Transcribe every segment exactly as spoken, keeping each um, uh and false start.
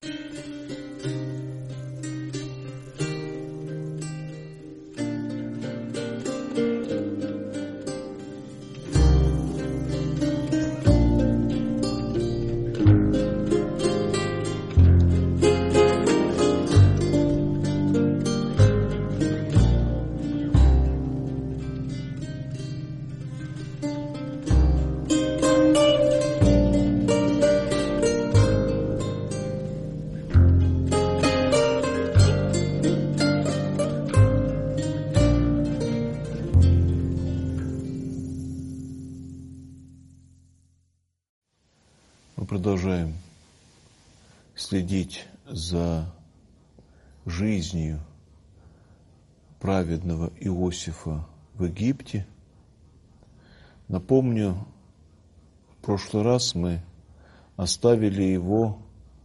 Продолжаем следить за жизнью праведного Иосифа в Египте. Напомню, в прошлый раз мы оставили его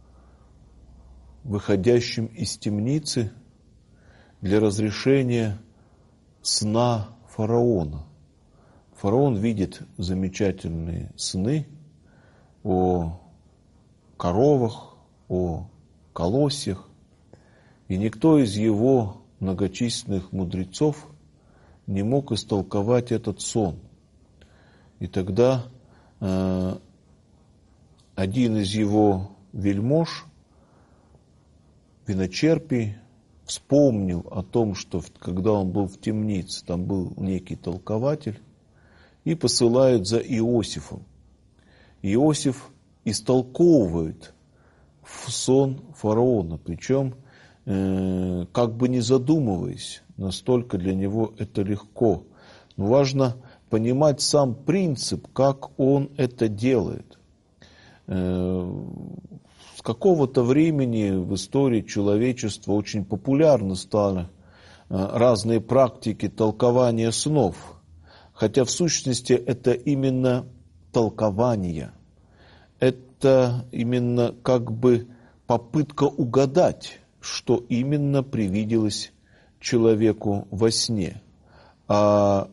выходящим из темницы для разрешения сна фараона. Фараон видит замечательные сны о коровах, о колосьях, и никто из его многочисленных мудрецов не мог истолковать этот сон. И тогда э, один из его вельмож, виночерпий, вспомнил о том, что когда он был в темнице, там был некий толкователь, и посылает за Иосифом. Иосиф истолковывает сон фараона, причем э, как бы не задумываясь, настолько для него это легко. Но важно понимать сам принцип, как он это делает. Э, с какого-то времени в истории человечества очень популярны стали э, разные практики толкования снов, хотя в сущности это именно толкование. Это именно как бы попытка угадать, что именно привиделось человеку во сне. А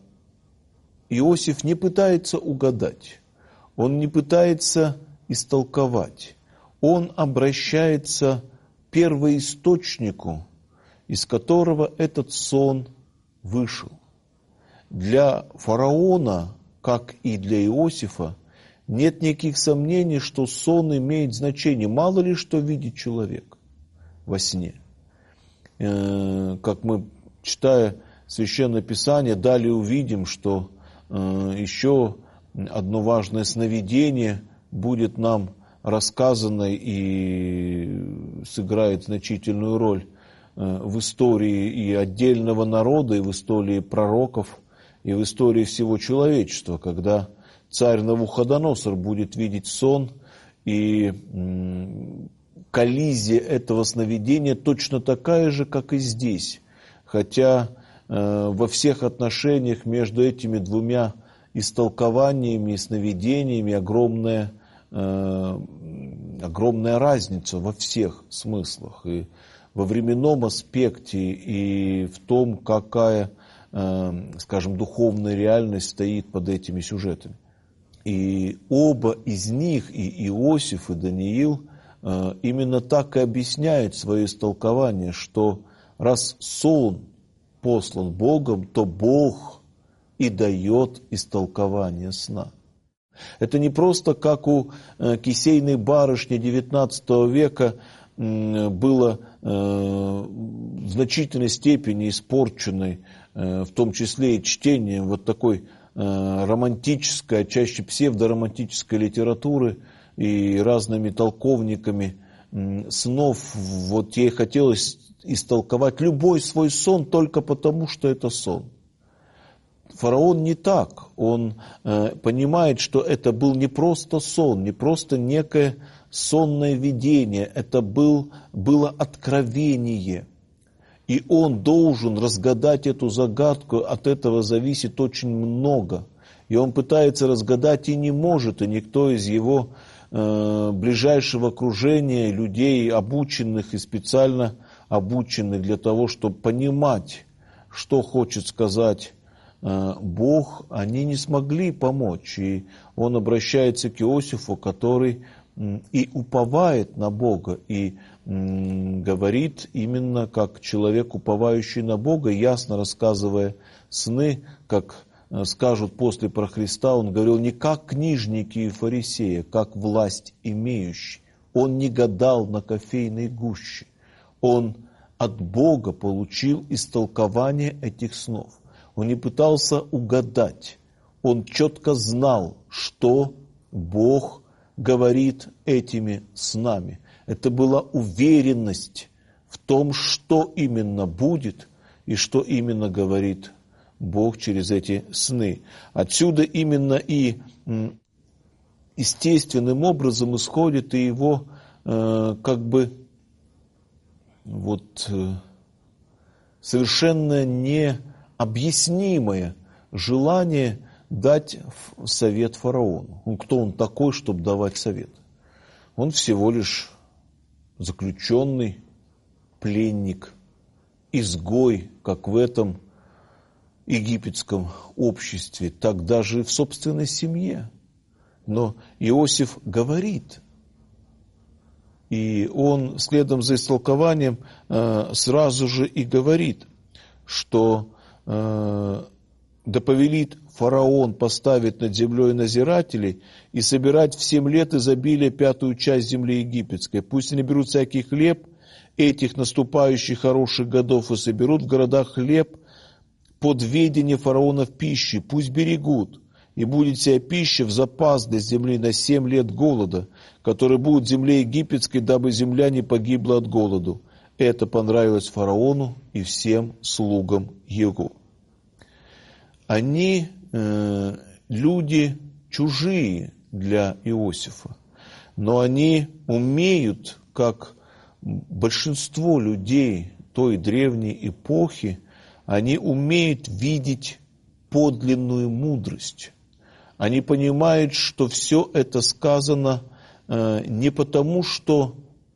Иосиф не пытается угадать, он не пытается истолковать, он обращается к первоисточнику, из которого этот сон вышел. Для фараона, как и для Иосифа, нет никаких сомнений, что сон имеет значение. Мало ли что видит человек во сне. Как мы, читая Священное Писание, далее увидим, что еще одно важное сновидение будет нам рассказано и сыграет значительную роль в истории и отдельного народа, и в истории пророков, и в истории всего человечества, когда царь Навуходоносор будет видеть сон, и коллизия этого сновидения точно такая же, как и здесь. Хотя э, во всех отношениях между этими двумя истолкованиями и сновидениями огромная, э, огромная разница во всех смыслах. И во временном аспекте, и в том, какая, э, скажем, духовная реальность стоит под этими сюжетами. И оба из них, и Иосиф, и Даниил, именно так и объясняют свое истолкование, что раз сон послан Богом, то Бог и дает истолкование сна. Это не просто как у кисейной барышни девятнадцатого века было в значительной степени испорченной, в том числе и чтением вот такой романтической, а чаще псевдоромантической литературы и разными толковниками снов. Вот ей хотелось истолковать любой свой сон только потому, что это сон. Фараон не так. Он э, понимает, что это был не просто сон, не просто некое сонное видение. Это был, было откровение. И он должен разгадать эту загадку, от этого зависит очень много. И он пытается разгадать и не может, и никто из его э, ближайшего окружения, людей, обученных и специально обученных для того, чтобы понимать, что хочет сказать э, Бог, они не смогли помочь. И он обращается к Иосифу, который и уповает на Бога, и говорит именно как человек, уповающий на Бога, ясно рассказывая сны, как скажут после про Христа, он говорил не как книжники и фарисеи, как власть имеющий. Он не гадал на кофейной гуще. Он от Бога получил истолкование этих снов. Он не пытался угадать. Он четко знал, что Бог говорит этими снами. Это была уверенность в том, что именно будет и что именно говорит Бог через эти сны. Отсюда именно и естественным образом исходит и его э, как бы вот э, совершенно необъяснимое желание дать совет фараону. Ну, кто он такой, чтобы давать совет? Он всего лишь заключенный, пленник, изгой, как в этом египетском обществе, так даже и в собственной семье. Но Иосиф говорит, и он следом за истолкованием э, сразу же и говорит, что э, да повелит фараон поставить над землей надзирателей и собирать в семь лет изобилия пятую часть земли египетской. Пусть они берут всякий хлеб этих наступающих хороших годов и соберут в городах хлеб под ведение фараона в пище, пусть берегут, и будет вся пища в запас для земли на семь лет голода, который будет в земле египетской, дабы земля не погибла от голоду. Это понравилось фараону и всем слугам его. Они э, люди чужие для Иосифа, но они умеют, как большинство людей той древней эпохи, они умеют видеть подлинную мудрость. Они понимают, что все это сказано э, не потому, что,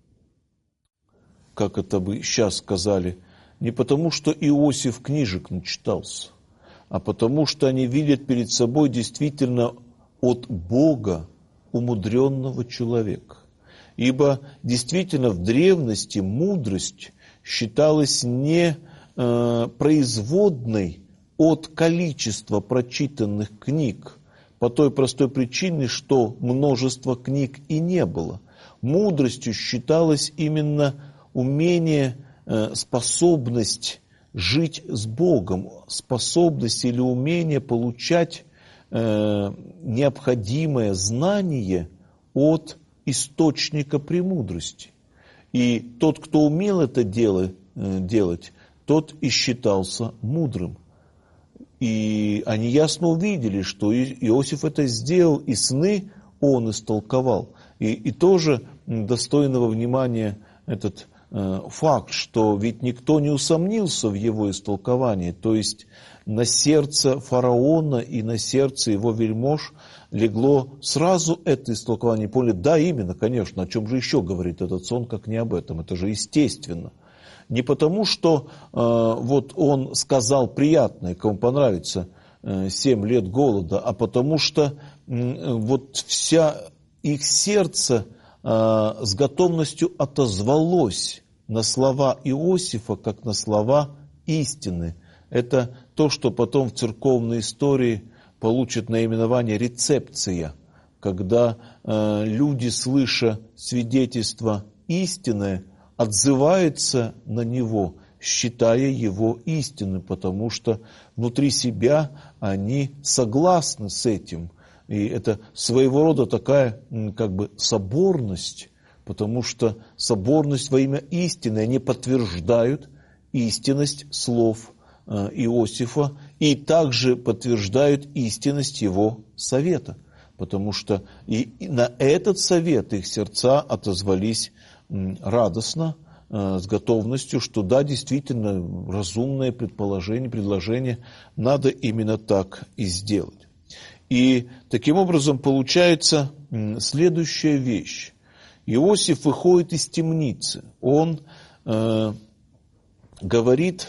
как это бы сейчас сказали, не потому, что Иосиф книжек начитался, а потому, что они видят перед собой действительно от Бога умудренного человека. Ибо действительно в древности мудрость считалась не э, производной от количества прочитанных книг, по той простой причине, что множества книг и не было. Мудростью считалось именно умение, э, способность жить с Богом, способность или умение получать э, необходимое знание от источника премудрости. И тот, кто умел это дело, э, делать, тот и считался мудрым. И они ясно увидели, что Иосиф это сделал, и сны он истолковал. И, и тоже достойного внимания этот э, факт, что ведь никто не усомнился в его истолковании. То есть на сердце фараона и на сердце его вельмож легло сразу это истолкование. Поняли, да, именно, конечно, о чем же еще говорит этот сон, как не об этом. Это же естественно. Не потому, что э, вот он сказал приятное, кому понравится, э, семь лет голода, а потому что э, вот вся их сердце э, с готовностью отозвалось на слова Иосифа, как на слова истины. Это то, что потом в церковной истории получит наименование рецепция, когда э, люди, слыша свидетельство истины, отзываются на него, считая его истинным, потому что внутри себя они согласны с этим. И это своего рода такая как бы соборность, потому что соборность во имя истины, они подтверждают истинность слов Иосифа и также подтверждают истинность его совета, потому что и на этот совет их сердца отозвались радостно, с готовностью, что да, действительно, разумное предположение, предложение, надо именно так и сделать. И таким образом получается следующая вещь. Иосиф выходит из темницы, он э, говорит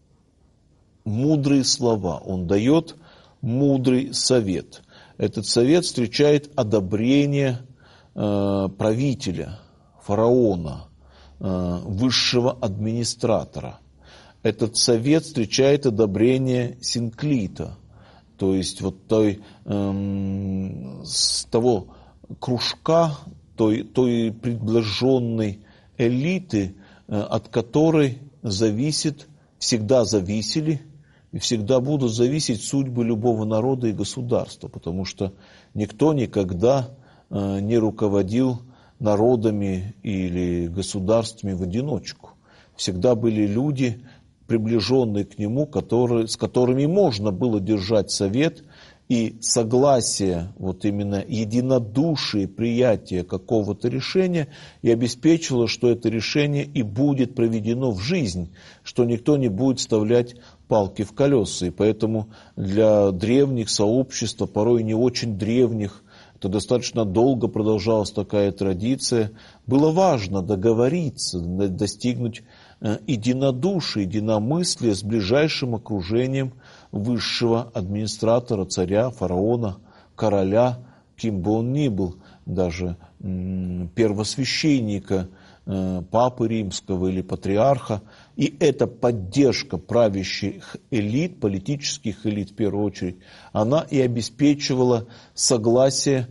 мудрые слова, он дает мудрый совет. Этот совет встречает одобрение э, правителя, фараона, э, высшего администратора. Этот совет встречает одобрение Синклита, то есть вот той, э, с того кружка, той, той приближенной элиты, э, от которой зависит, всегда зависели и всегда будут зависеть судьбы любого народа и государства, потому что никто никогда э, не руководил народами или государствами в одиночку. Всегда были люди, приближенные к нему, которые, с которыми можно было держать совет, и согласие, вот именно единодушие, приятие какого-то решения и обеспечило, что это решение и будет проведено в жизнь, что никто не будет вставлять палки в колеса. И поэтому для древних сообществ, порой не очень древних, это достаточно долго продолжалась такая традиция, было важно договориться, достигнуть единодушия, единомыслия с ближайшим окружением высшего администратора, царя, фараона, короля, кем бы он ни был, даже первосвященника, папы римского или патриарха. И эта поддержка правящих элит, политических элит в первую очередь, она и обеспечивала согласие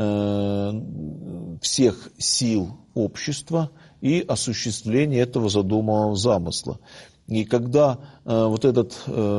всех сил общества и осуществление этого задуманного замысла. И когда э, вот этот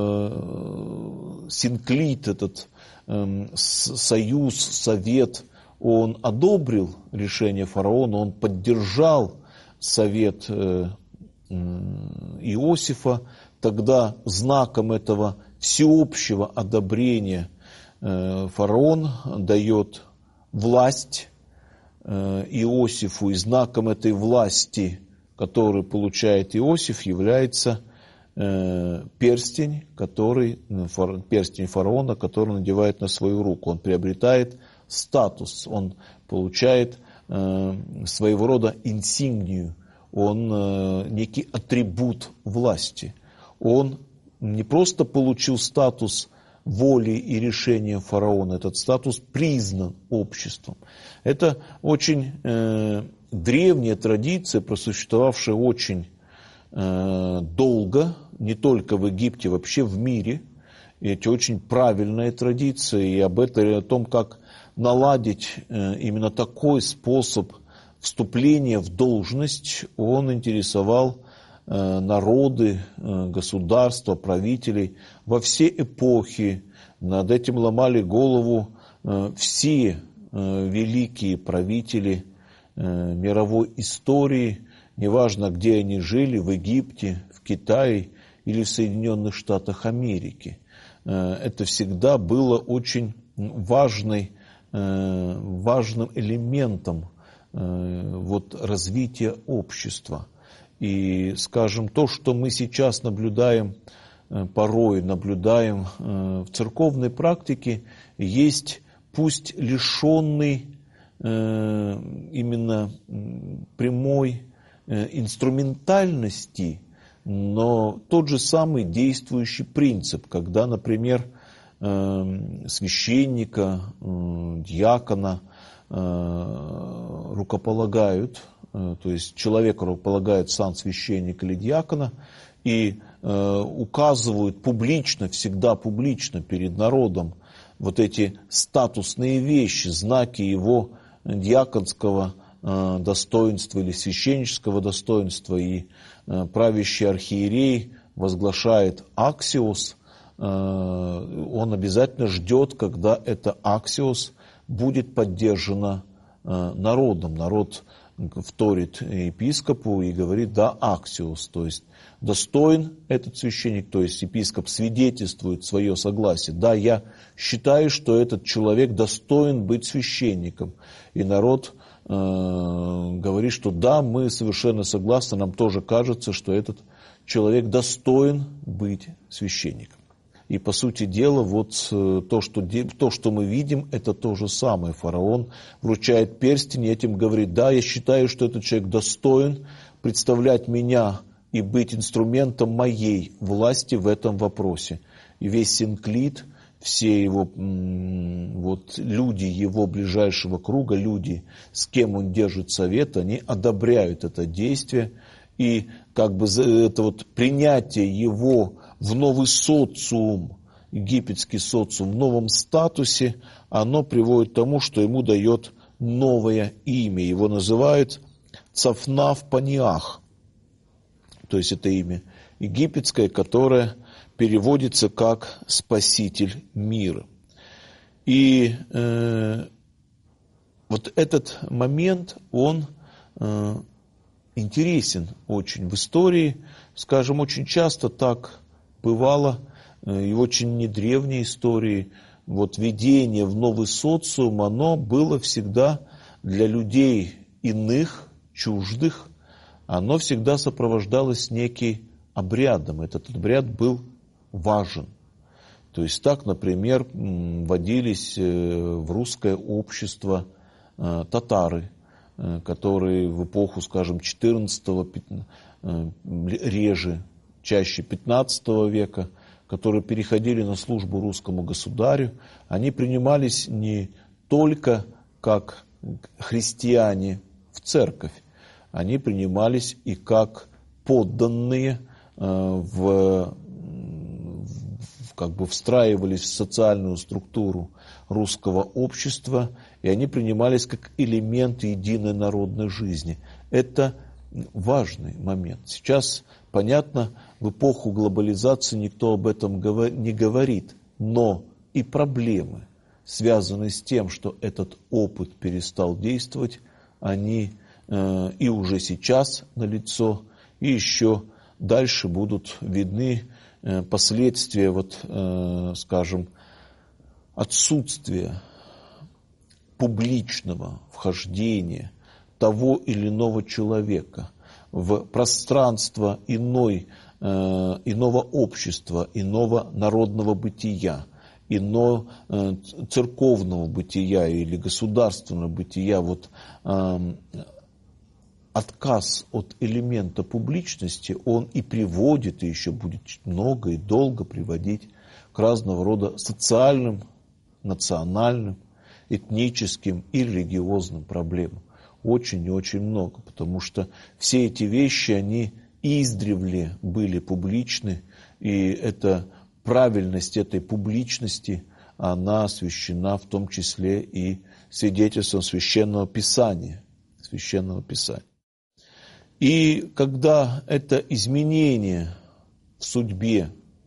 э, Синклит, этот э, союз, совет, он одобрил решение фараона, он поддержал совет э, э, Иосифа, тогда знаком этого всеобщего одобрения э, фараон дает власть э, Иосифу, и знаком этой власти, который получает Иосиф, является э, перстень, который, фар, перстень фараона, который он надевает на свою руку. Он приобретает статус, он получает э, своего рода инсигнию, он э, некий атрибут власти. Он не просто получил статус воли и решения фараона, этот статус признан обществом. Это очень э, древняя традиция, просуществовавшая очень э, долго, не только в Египте, вообще в мире. И это очень правильная традиция, и об этом, и о том, как наладить э, именно такой способ вступления в должность, он интересовал э, народы, э, государства, правителей во все эпохи. Над этим ломали голову э, все э, великие правители э, мировой истории, неважно, где они жили, в Египте, в Китае или в Соединенных Штатах Америки. Э, это всегда было очень важной, э, важным элементом э, вот, развития общества. И, скажем, то, что мы сейчас наблюдаем, порой наблюдаем в церковной практике, есть пусть лишенный именно прямой инструментальности, но тот же самый действующий принцип, когда, например, священника, диакона рукополагают, то есть человека рукополагает сан священника или диакона и указывают публично, всегда публично перед народом вот эти статусные вещи, знаки его диаконского достоинства или священнического достоинства, и правящий архиерей возглашает аксиос, он обязательно ждет, когда это аксиос будет поддержано народом. Народ вторит епископу и говорит: да, аксиос, то есть достоин этот священник, то есть епископ свидетельствует свое согласие. Да, я считаю, что этот человек достоин быть священником. И народ э, говорит, что да, мы совершенно согласны, нам тоже кажется, что этот человек достоин быть священником. И, по сути дела, вот то что, то, что мы видим, это то же самое. Фараон вручает перстень и этим говорит: да, я считаю, что этот человек достоин представлять меня и быть инструментом моей власти в этом вопросе. И весь Синклит, все его вот, люди его ближайшего круга, люди, с кем он держит совет, они одобряют это действие. И как бы это вот принятие его в новый социум, египетский социум, в новом статусе, оно приводит к тому, что ему дает новое имя. Его называют Цафнаф Паниах. То есть это имя египетское, которое переводится как «спаситель мира». И э, вот этот момент, он э, интересен очень в истории. Скажем, очень часто так бывало, э, и в очень недревней истории, вот введение в новый социум, оно было всегда для людей иных, чуждых, оно всегда сопровождалось неким обрядом. Этот обряд был важен. То есть так, например, вводились в русское общество татары, которые в эпоху, скажем, четырнадцатого, реже, чаще пятнадцатого века, которые переходили на службу русскому государю, они принимались не только как христиане в церковь, они принимались и как подданные, в, в, как бы встраивались в социальную структуру русского общества, и они принимались как элемент единой народной жизни. Это важный момент. Сейчас, понятно, в эпоху глобализации никто об этом не говорит, но и проблемы, связанные с тем, что этот опыт перестал действовать, они э, и уже сейчас налицо, и еще дальше будут видны э, последствия, вот, э, скажем, отсутствия публичного вхождения того или иного человека в пространство иной, э, иного общества, иного народного бытия, иного э, церковного бытия или государственного бытия. Вот, э, отказ от элемента публичности, он и приводит, и еще будет много и долго приводить к разного рода социальным, национальным, этническим и религиозным проблемам. Очень и очень много, потому что все эти вещи, они издревле были публичны, и эта правильность этой публичности, она освящена в том числе и свидетельством Священного Писания. Священного Писания. И когда это изменение в судьбе,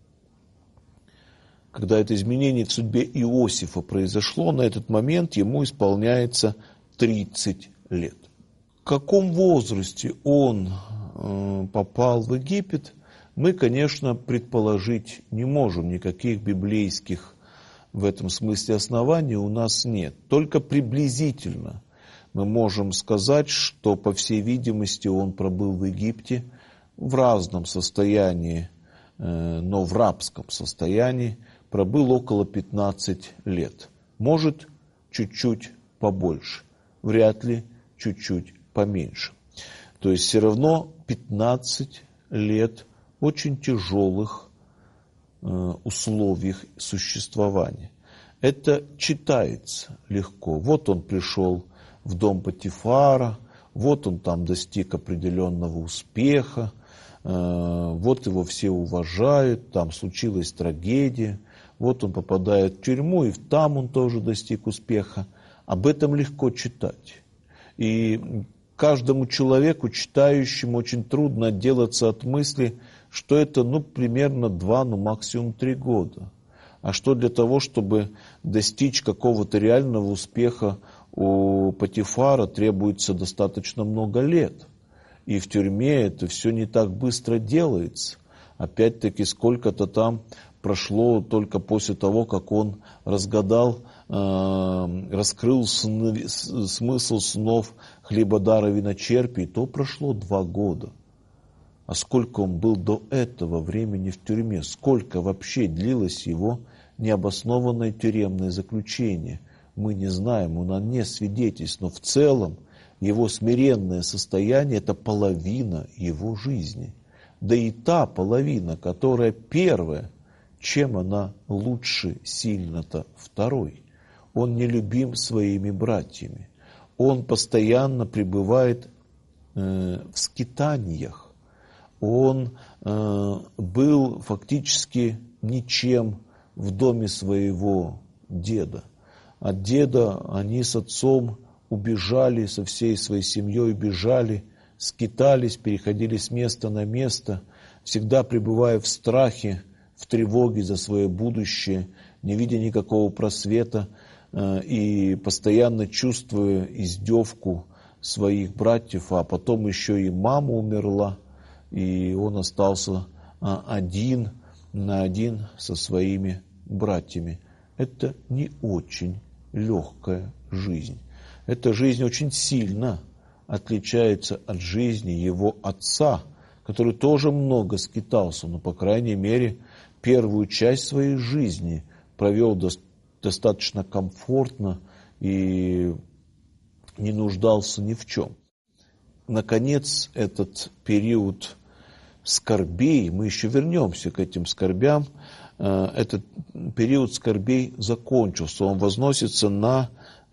когда это изменение в судьбе Иосифа произошло, на этот момент ему исполняется тридцать лет. В каком возрасте он э, попал в Египет, мы, конечно, предположить не можем. Никаких библейских в этом смысле оснований у нас нет. Только приблизительно мы можем сказать, что, по всей видимости, он пробыл в Египте в разном состоянии, но в рабском состоянии, пробыл около пятнадцати лет. Может, чуть-чуть побольше, вряд ли чуть-чуть поменьше. То есть все равно пятнадцать лет очень тяжелых условиях существования. Это читается легко. Вот он пришел в дом Потифара, вот он там достиг определенного успеха, вот его все уважают, там случилась трагедия, вот он попадает в тюрьму, и там он тоже достиг успеха. Об этом легко читать. И каждому человеку, читающему, очень трудно отделаться от мысли, что это ну, примерно два, ну максимум три года. А что для того, чтобы достичь какого-то реального успеха у Потифара, требуется достаточно много лет. И в тюрьме это все не так быстро делается. Опять-таки, сколько-то там прошло только после того, как он разгадал, э, раскрыл сны, смысл снов хлебодара виночерпий, то прошло два года. А сколько он был до этого времени в тюрьме? Сколько вообще длилось его необоснованное тюремное заключение? Мы не знаем, у нас нет свидетельств, но в целом его смиренное состояние – это половина его жизни. Да и та половина, которая первая, Чем она лучше сильно-то второй? Он не любим своими братьями. Он постоянно пребывает э, в скитаниях. Он э, был фактически ничем в доме своего деда. От деда они с отцом убежали, со всей своей семьей убежали, скитались, переходили с места на место, всегда пребывая в страхе, в тревоге за свое будущее, не видя никакого просвета э, и постоянно чувствуя издевку своих братьев, а потом еще и мама умерла, и он остался а, один на один со своими братьями. Это не очень легкая жизнь. Эта жизнь очень сильно отличается от жизни его отца, который тоже много скитался, но, по крайней мере, первую часть своей жизни провел до, достаточно комфортно и не нуждался ни в чем. Наконец, этот период скорбей, мы еще вернемся к этим скорбям, этот период скорбей закончился. Он возносится на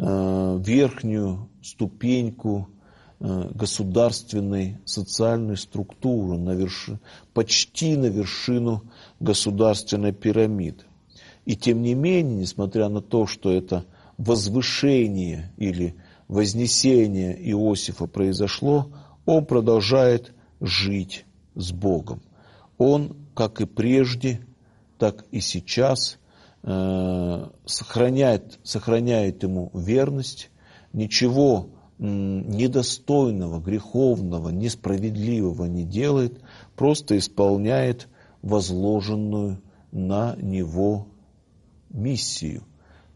верхнюю ступеньку государственной социальной структуры, на верш... почти на вершину государственной пирамиды. И тем не менее, несмотря на то, что это возвышение или вознесение Иосифа произошло, он продолжает жить с Богом. Он, как и прежде, так и сейчас, э, сохраняет, сохраняет ему верность, ничего недостойного, греховного, несправедливого не делает, просто исполняет возложенную на него миссию.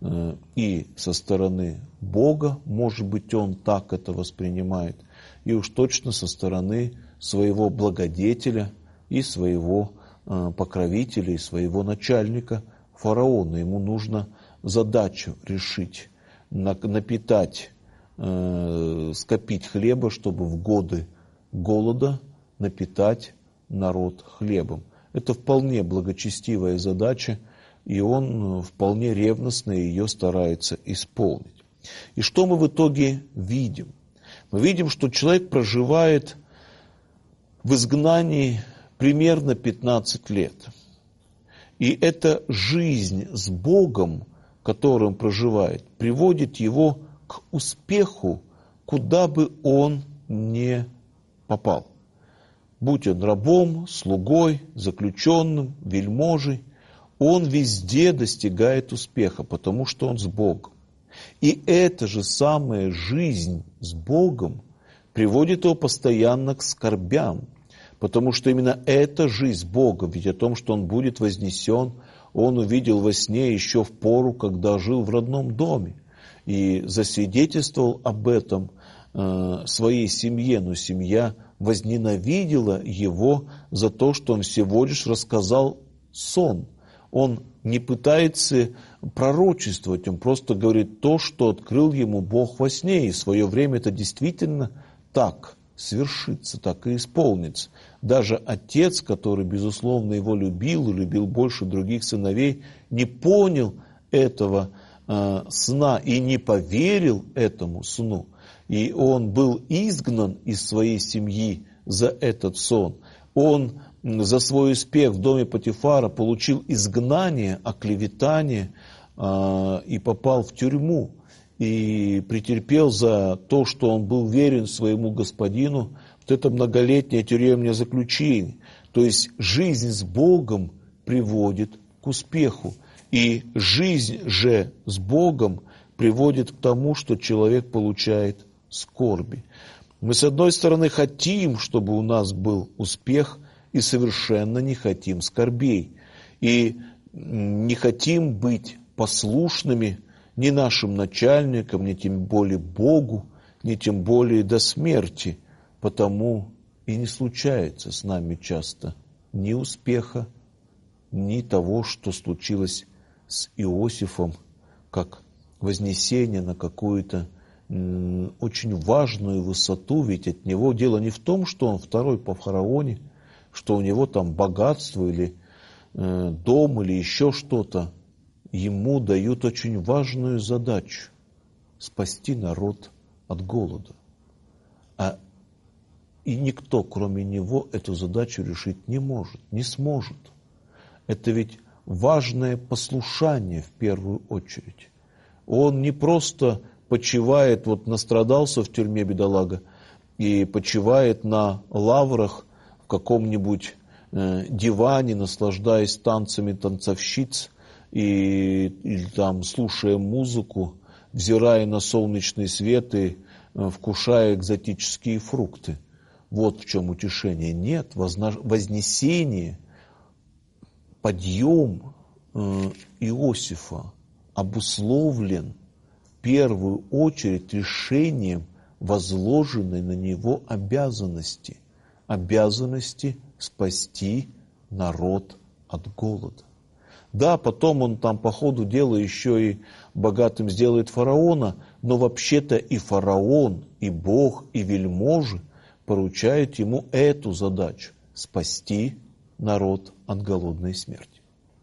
И со стороны Бога, может быть, он так это воспринимает, и уж точно со стороны своего благодетеля и своего покровителя, и своего начальника фараона. Ему нужно задачу решить, напитать, скопить хлеба, чтобы в годы голода напитать народ хлебом. Это вполне благочестивая задача, и он вполне ревностно ее старается исполнить. И что мы в итоге видим? Мы видим, что человек проживает в изгнании примерно пятнадцать лет. И эта жизнь с Богом, которую он проживает, приводит его к успеху, куда бы он ни попал. Будь он рабом, слугой, заключенным, вельможей, он везде достигает успеха, потому что он с Богом. И эта же самая жизнь с Богом приводит его постоянно к скорбям, потому что именно эта жизнь с Богом, ведь о том, что он будет вознесен, он увидел во сне еще в пору, когда жил в родном доме, и засвидетельствовал об этом э, своей семье, но семья возненавидела его за то, что он всего лишь рассказал сон. Он не пытается пророчествовать, он просто говорит то, что открыл ему Бог во сне, и в свое время это действительно так свершится, так и исполнится. Даже отец, который, безусловно, его любил и любил больше других сыновей, не понял этого э, сна и не поверил этому сну. И он был изгнан из своей семьи за этот сон. Он за свой успех в доме Потифара получил изгнание, оклеветание э, и попал в тюрьму. И претерпел за то, что он был верен своему господину, вот это многолетнее тюремное заключение. То есть жизнь с Богом приводит к успеху. И жизнь же с Богом приводит к тому, что человек получает скорби. Мы, с одной стороны, хотим, чтобы у нас был успех, и совершенно не хотим скорбей. И не хотим быть послушными ни нашим начальникам, ни тем более Богу, ни тем более до смерти. Потому и не случается с нами часто ни успеха, ни того, что случилось с Иосифом, как вознесение на какую-то м, очень важную высоту. Ведь от него дело не в том, что он второй по фараоне, что у него там богатство или дом или еще что-то, ему дают очень важную задачу – спасти народ от голода. А и никто, кроме него, эту задачу решить не может, не сможет. Это ведь важное послушание в первую очередь. Он не просто почивает, вот настрадался в тюрьме бедолага, и почивает на лаврах в каком-нибудь э, диване, наслаждаясь танцами танцовщиц, и, или там слушая музыку, взирая на солнечный свет и э, вкушая экзотические фрукты. Вот в чем утешение. Нет, возна... вознесение, подъем э, Иосифа обусловлен в первую очередь решением возложенной на него обязанности. Обязанности спасти народ от голода. Да, потом он там по ходу дела еще и богатым сделает фараона, но вообще-то и фараон, и Бог, и вельможи поручают ему эту задачу – спасти народ от голодной смерти.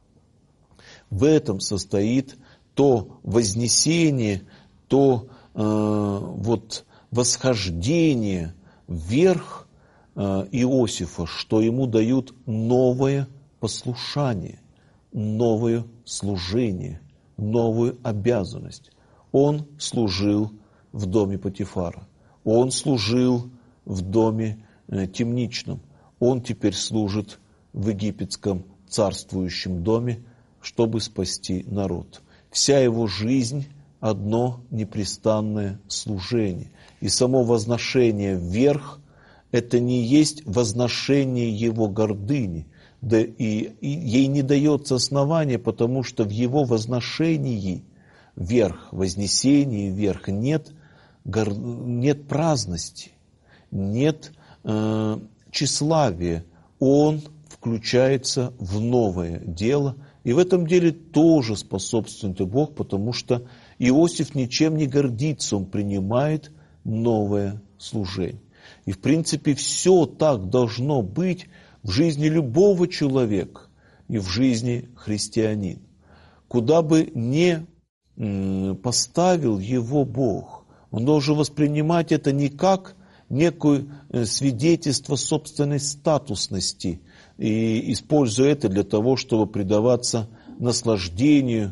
В этом состоит то вознесение, то э, вот восхождение вверх э, Иосифа, что ему дают новое послушание, новое служение, новую обязанность. Он служил в доме Потифара, он служил в доме э, темничном, он теперь служит в египетском царствующем доме, чтобы спасти народ. Вся его жизнь – одно непрестанное служение. И само возношение вверх – это не есть возношение его гордыни, да и, и ей не дается основания, потому что в его возношении вверх, вознесении вверх нет, гор, нет праздности, нет э, тщеславия. Он включается в новое дело, и в этом деле тоже способствует и Бог, потому что Иосиф ничем не гордится, он принимает новое служение. И в принципе все так должно быть в жизни любого человека и в жизни христианина. Куда бы ни поставил его Бог, он должен воспринимать это не как некое свидетельство собственной статусности, и используя это для того, чтобы предаваться наслаждению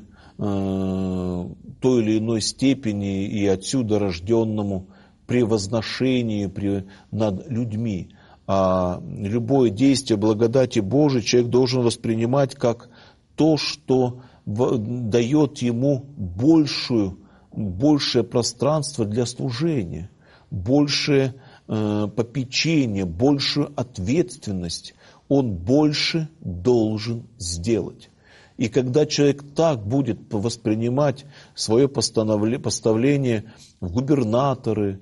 э, той или иной степени и отсюда рожденному превозношению при, над людьми. А любое действие благодати Божией человек должен воспринимать как то, что в, дает ему большую, большее пространство для служения, большее э, попечение, большую ответственность. Он больше должен сделать. И когда человек так будет воспринимать свое поставление в губернаторы,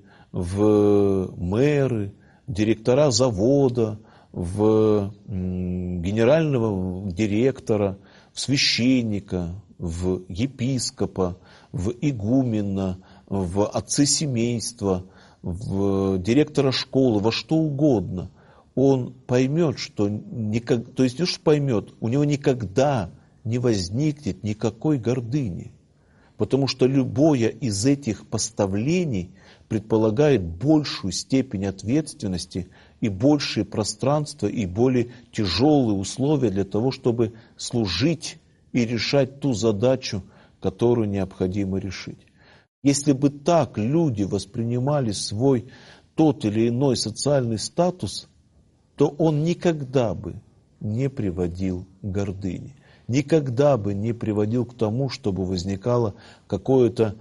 в мэры, директора завода, в генерального директора, в священника, в епископа, в игумена, в отцы семейства, в директора школы, во что угодно, он поймет, что никак, то есть не что поймет, у него никогда не возникнет никакой гордыни, потому что любое из этих поставлений предполагает большую степень ответственности и большее пространство и более тяжелые условия для того, чтобы служить и решать ту задачу, которую необходимо решить. Если бы так люди воспринимали свой тот или иной социальный статус, то он никогда бы не приводил к гордыне, никогда бы не приводил к тому, чтобы возникало какое-то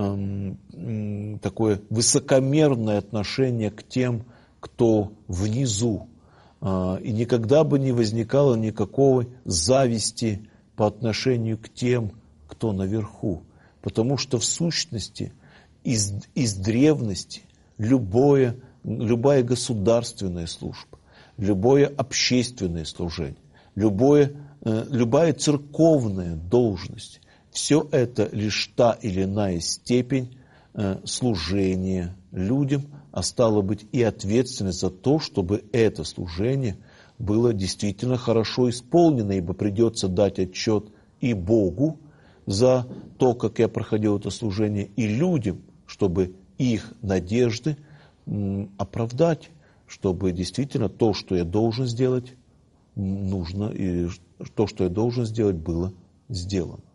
эм, такое высокомерное отношение к тем, кто внизу, э, и никогда бы не возникало никакой зависти по отношению к тем, кто наверху, потому что в сущности из, из древности любое, любая государственная служба, любое общественное служение, любое, э, любая церковная должность, все это лишь та или иная степень э, служения людям, а стало быть и ответственность за то, чтобы это служение было действительно хорошо исполнено, ибо придется дать отчет и Богу за то, как я проходил это служение, и людям, чтобы их надежды оправдать, чтобы действительно то, что я должен сделать, нужно, и то, что я должен сделать, было сделано.